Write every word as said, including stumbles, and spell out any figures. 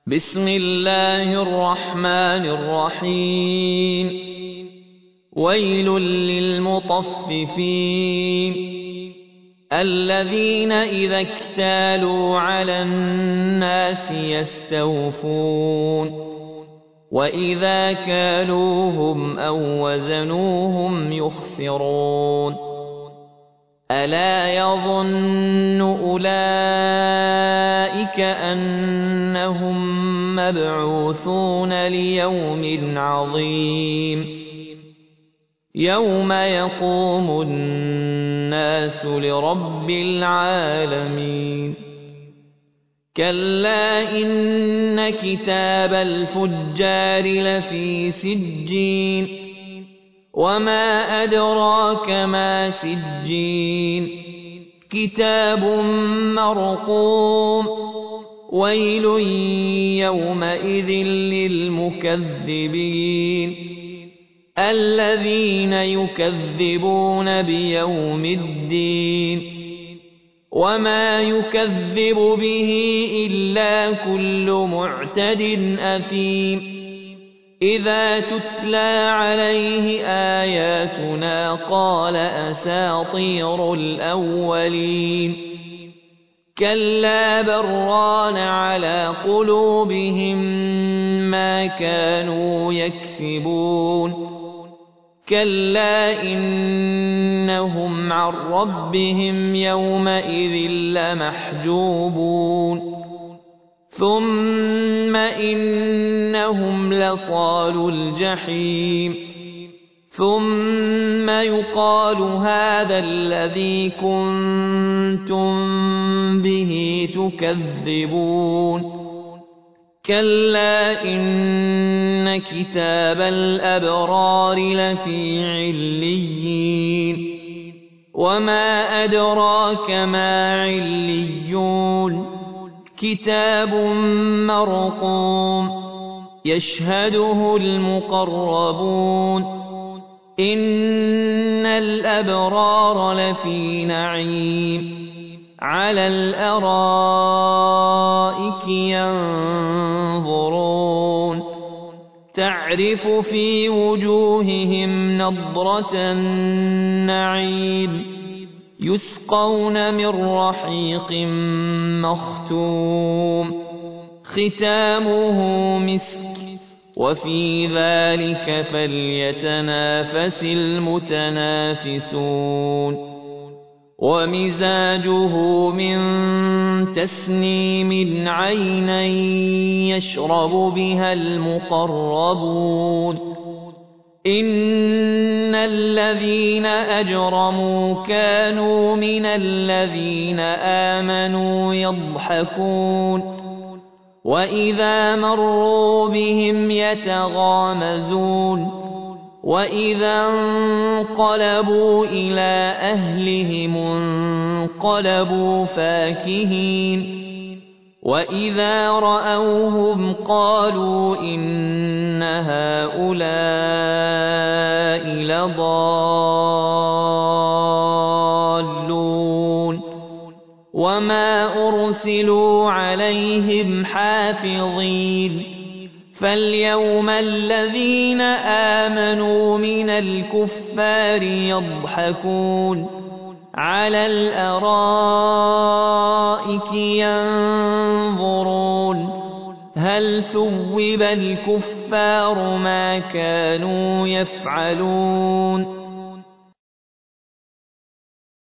بسم الله الرحمن الرحيم ويل للمطففين الذين إذا اكتالوا على الناس يستوفون وإذا كالوهم أو وزنوهم يخسرون ألا يظن أولئك أنهم مبعوثون ليوم عظيم يوم يقوم الناس لرب العالمين كلا إن كتاب الفجار لفي سجين وما أدراك ما سجين كتاب مرقوم ويل يومئذ للمكذبين الذين يكذبون بيوم الدين وما يكذب به إلا كل معتد أثيم إذا تتلى عليه آياتنا قال أساطير الأولين كلا بران على قلوبهم ما كانوا يكسبون كلا إنهم عن ربهم يومئذ لمحجوبون ثم إنهم لصالو الجحيم ثم يقال هذا الذي كنتم به تكذبون كلا إن كتاب الأبرار لفي عليين وما أدراك ما عليون كتاب مرقوم يشهده المقربون إن الأبرار لفي نعيم على الأرائك ينظرون تعرف في وجوههم نضرة النعيم يسقون من رحيق مختوم ختامه مسك وفي ذلك فليتنافس المتنافسون ومزاجه من تسنيم عينا يشرب بها المقربون إن الذين أجرموا كانوا من الذين آمنوا يضحكون وإذا مروا بهم يتغامزون وإذا انقلبوا إلى أهلهم انقلبوا فاكهين وإذا رأوهم قالوا إن هؤلاء لضالون وما أرسلوا عليهم حافظين فاليوم الذين آمنوا من الكفار يضحكون على الأرائك ينظرون هل ثوب الكفار ما كانوا يفعلون